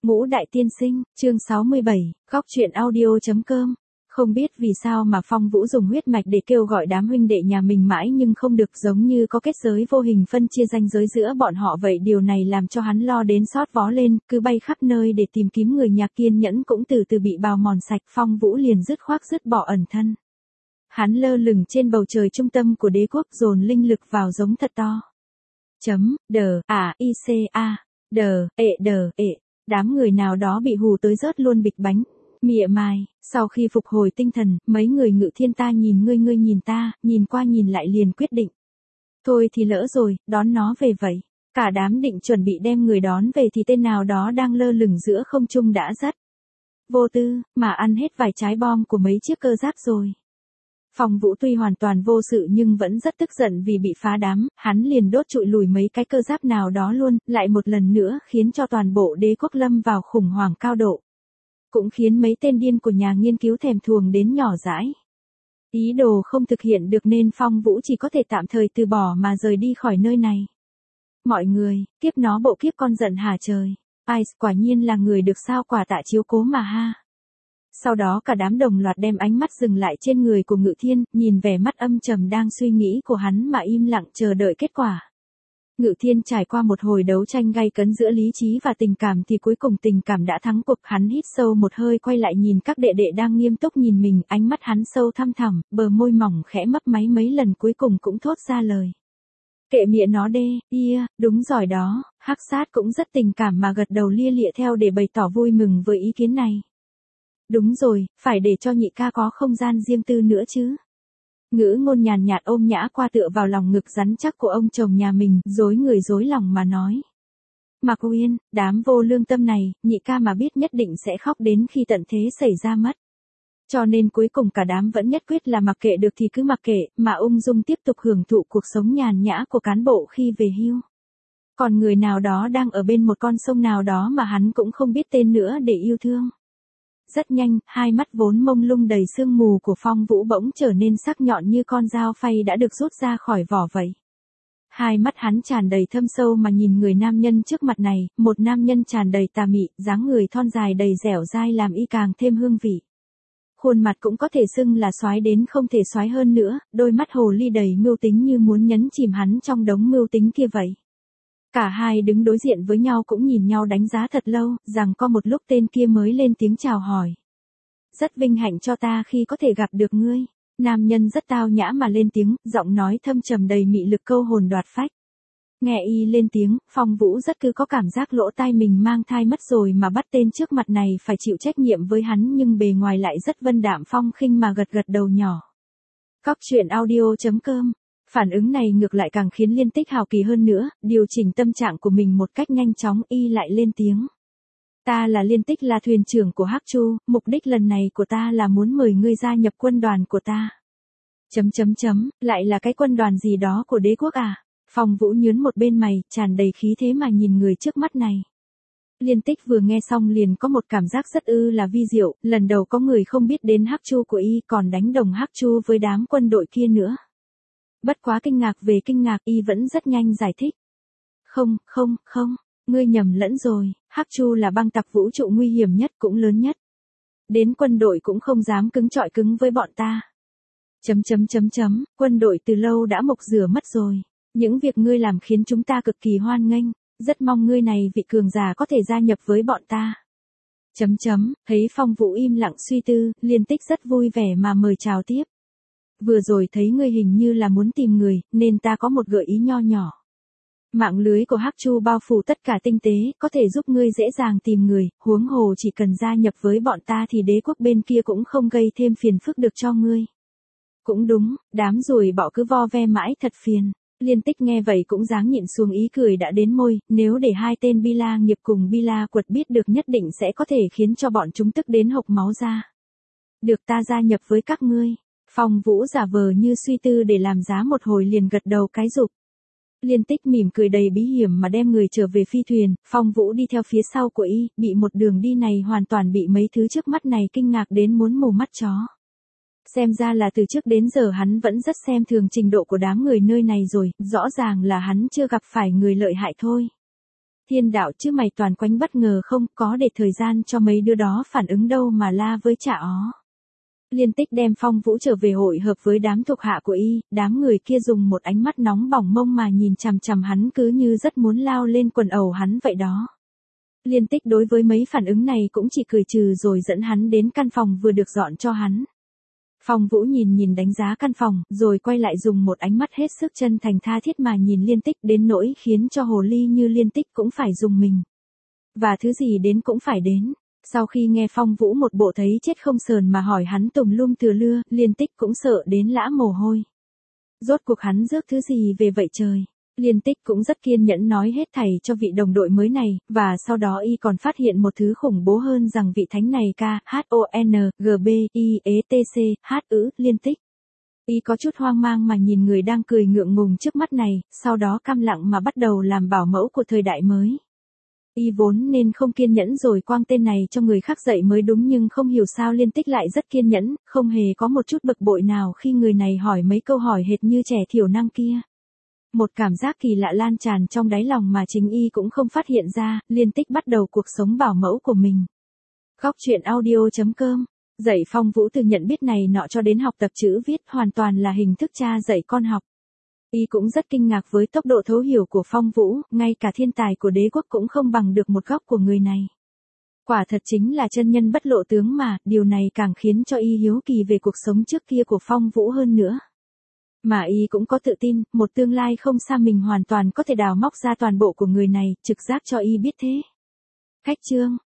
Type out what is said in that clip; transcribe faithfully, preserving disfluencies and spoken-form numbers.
Ngũ Đại Tiên Sinh, chương sáu mươi bảy, góc truyện audio.com. Không biết vì sao mà Phong Vũ dùng huyết mạch để kêu gọi đám huynh đệ nhà mình mãi nhưng không được, giống như có kết giới vô hình phân chia ranh giới giữa bọn họ vậy. Điều này làm cho hắn lo đến sót vó lên, cứ bay khắp nơi để tìm kiếm người nhà. Kiên nhẫn cũng từ từ bị bào mòn sạch. Phong Vũ liền dứt khoát dứt bỏ ẩn thân. Hắn lơ lửng trên bầu trời trung tâm của đế quốc, dồn linh lực vào giống thật to. Chấm, đờ, à, i c a, đờ, ệ đờ, ệ. Đám người nào đó bị hù tới rớt luôn bịch bánh, mỉa mai. Sau khi phục hồi tinh thần, mấy người Ngự Thiên ta nhìn ngươi ngươi nhìn ta, nhìn qua nhìn lại liền quyết định. Thôi thì lỡ rồi, đón nó về vậy. Cả đám định chuẩn bị đem người đón về thì tên nào đó đang lơ lửng giữa không trung đã dắt vô tư, mà ăn hết vài trái bom của mấy chiếc cơ giáp rồi. Phong Vũ tuy hoàn toàn vô sự nhưng vẫn rất tức giận vì bị phá đám, hắn liền đốt trụi lùi mấy cái cơ giáp nào đó luôn, lại một lần nữa khiến cho toàn bộ đế quốc lâm vào khủng hoảng cao độ. Cũng khiến mấy tên điên của nhà nghiên cứu thèm thuồng đến nhỏ dãi. Ý đồ không thực hiện được nên Phong Vũ chỉ có thể tạm thời từ bỏ mà rời đi khỏi nơi này. Mọi người, kiếp nó bộ kiếp con giận hả trời. Ice quả nhiên là người được sao quả tạ chiếu cố mà ha. Sau đó cả đám đồng loạt đem ánh mắt dừng lại trên người của Ngự Thiên, nhìn vẻ mắt âm trầm đang suy nghĩ của hắn mà im lặng chờ đợi kết quả. Ngự Thiên trải qua một hồi đấu tranh gay cấn giữa lý trí và tình cảm thì cuối cùng tình cảm đã thắng cuộc. Hắn hít sâu một hơi quay lại nhìn các đệ đệ đang nghiêm túc nhìn mình, ánh mắt hắn sâu thăm thẳm, bờ môi mỏng khẽ mấp máy mấy lần cuối cùng cũng thốt ra lời. Kệ miệng nó đê, ia, đúng giỏi đó. Hắc Sát cũng rất tình cảm mà gật đầu lia lịa theo để bày tỏ vui mừng với ý kiến này. Đúng rồi, phải để cho nhị ca có không gian riêng tư nữa chứ. Ngữ Ngôn nhàn nhạt ôm nhã qua tựa vào lòng ngực rắn chắc của ông chồng nhà mình, dối người dối lòng mà nói. Mạc Uyên, đám vô lương tâm này, nhị ca mà biết nhất định sẽ khóc đến khi tận thế xảy ra mất. Cho nên cuối cùng cả đám vẫn nhất quyết là mặc kệ được thì cứ mặc kệ, mà ung dung tiếp tục hưởng thụ cuộc sống nhàn nhã của cán bộ khi về hưu. Còn người nào đó đang ở bên một con sông nào đó mà hắn cũng không biết tên nữa để yêu thương. Rất nhanh, hai mắt vốn mông lung đầy sương mù của Phong Vũ bỗng trở nên sắc nhọn như con dao phay đã được rút ra khỏi vỏ vậy. Hai mắt hắn tràn đầy thâm sâu mà nhìn người nam nhân trước mặt này, một nam nhân tràn đầy tà mị, dáng người thon dài đầy dẻo dai làm y càng thêm hương vị. Khuôn mặt cũng có thể xưng là soái đến không thể soái hơn nữa, đôi mắt hồ ly đầy mưu tính như muốn nhấn chìm hắn trong đống mưu tính kia vậy. Cả hai đứng đối diện với nhau cũng nhìn nhau đánh giá thật lâu, rằng có một lúc tên kia mới lên tiếng chào hỏi. Rất vinh hạnh cho ta khi có thể gặp được ngươi. Nam nhân rất tao nhã mà lên tiếng, giọng nói thâm trầm đầy mị lực câu hồn đoạt phách. Nghe y lên tiếng, Phong Vũ rất cứ có cảm giác lỗ tai mình mang thai mất rồi mà bắt tên trước mặt này phải chịu trách nhiệm với hắn, nhưng bề ngoài lại rất vân đạm phong khinh mà gật gật đầu nhỏ. Góc truyện audio.com. Phản ứng này ngược lại càng khiến Liên Tích hào kỳ hơn nữa, điều chỉnh tâm trạng của mình một cách nhanh chóng, y lại lên tiếng. Ta là Liên Tích, là thuyền trưởng của Hắc Chu, mục đích lần này của ta là muốn mời ngươi gia nhập quân đoàn của ta. Chấm chấm chấm, lại là cái quân đoàn gì đó của đế quốc à? Phong Vũ nhướng một bên mày, tràn đầy khí thế mà nhìn người trước mắt này. Liên Tích vừa nghe xong liền có một cảm giác rất ư là vi diệu, lần đầu có người không biết đến Hắc Chu của y còn đánh đồng Hắc Chu với đám quân đội kia nữa. Bất quá kinh ngạc về kinh ngạc, y vẫn rất nhanh giải thích. Không, không, không, ngươi nhầm lẫn rồi, Hắc Chu là băng tặc vũ trụ nguy hiểm nhất cũng lớn nhất. Đến quân đội cũng không dám cứng trọi cứng với bọn ta. Chấm chấm chấm chấm, quân đội từ lâu đã mộc rửa mất rồi. Những việc ngươi làm khiến chúng ta cực kỳ hoan nghênh, rất mong ngươi này vị cường giả có thể gia nhập với bọn ta. Chấm chấm, thấy Phong Vũ im lặng suy tư, Liên Tích rất vui vẻ mà mời chào tiếp. Vừa rồi thấy ngươi hình như là muốn tìm người, nên ta có một gợi ý nho nhỏ. Mạng lưới của Hắc Chu bao phủ tất cả tinh tế, có thể giúp ngươi dễ dàng tìm người, huống hồ chỉ cần gia nhập với bọn ta thì đế quốc bên kia cũng không gây thêm phiền phức được cho ngươi. Cũng đúng, đám ruồi bọ cứ vo ve mãi thật phiền. Liên Tích nghe vậy cũng dáng nhịn xuống ý cười đã đến môi, nếu để hai tên Bi La Nghiệp cùng Bi La Quật biết được nhất định sẽ có thể khiến cho bọn chúng tức đến hộc máu ra. Được, ta gia nhập với các ngươi. Phong Vũ giả vờ như suy tư để làm giá một hồi liền gật đầu cái rụp. Liên Tích mỉm cười đầy bí hiểm mà đem người trở về phi thuyền, Phong Vũ đi theo phía sau của y, bị một đường đi này hoàn toàn bị mấy thứ trước mắt này kinh ngạc đến muốn mù mắt chó. Xem ra là từ trước đến giờ hắn vẫn rất xem thường trình độ của đám người nơi này rồi, rõ ràng là hắn chưa gặp phải người lợi hại thôi. Thiên đạo chứ mày toàn quánh bất ngờ không, có để thời gian cho mấy đứa đó phản ứng đâu mà la với chả ó. Liên Tích đem Phong Vũ trở về hội hợp với đám thuộc hạ của y, đám người kia dùng một ánh mắt nóng bỏng mông mà nhìn chằm chằm hắn cứ như rất muốn lao lên quần ẩu hắn vậy đó. Liên Tích đối với mấy phản ứng này cũng chỉ cười trừ rồi dẫn hắn đến căn phòng vừa được dọn cho hắn. Phong Vũ nhìn nhìn đánh giá căn phòng, rồi quay lại dùng một ánh mắt hết sức chân thành tha thiết mà nhìn Liên Tích đến nỗi khiến cho hồ ly như Liên Tích cũng phải dùng mình. Và thứ gì đến cũng phải đến. Sau khi nghe Phong Vũ một bộ thấy chết không sờn mà hỏi hắn tùm lum từa lưa, Liên Tích cũng sợ đến lã mồ hôi. Rốt cuộc hắn rước thứ gì về vậy trời? Liên Tích cũng rất kiên nhẫn nói hết thảy cho vị đồng đội mới này, và sau đó y còn phát hiện một thứ khủng bố hơn rằng vị thánh này K, H O N, G B, I, E T C, H ữ, Liên Tích. Y có chút hoang mang mà nhìn người đang cười ngượng ngùng trước mắt này, sau đó câm lặng mà bắt đầu làm bảo mẫu của thời đại mới. Y vốn nên không kiên nhẫn rồi quang tên này cho người khác dạy mới đúng, nhưng không hiểu sao Liên Tích lại rất kiên nhẫn, không hề có một chút bực bội nào khi người này hỏi mấy câu hỏi hệt như trẻ thiểu năng kia. Một cảm giác kỳ lạ lan tràn trong đáy lòng mà chính y cũng không phát hiện ra, Liên Tích bắt đầu cuộc sống bảo mẫu của mình. Góc truyện audio chấm com dạy Phong Vũ từ nhận biết này nọ cho đến học tập chữ viết hoàn toàn là hình thức cha dạy con học. Y cũng rất kinh ngạc với tốc độ thấu hiểu của Phong Vũ, ngay cả thiên tài của đế quốc cũng không bằng được một góc của người này. Quả thật chính là chân nhân bất lộ tướng mà, điều này càng khiến cho Y hiếu kỳ về cuộc sống trước kia của Phong Vũ hơn nữa. Mà Y cũng có tự tin, một tương lai không xa mình hoàn toàn có thể đào móc ra toàn bộ của người này, trực giác cho Y biết thế. Khách chương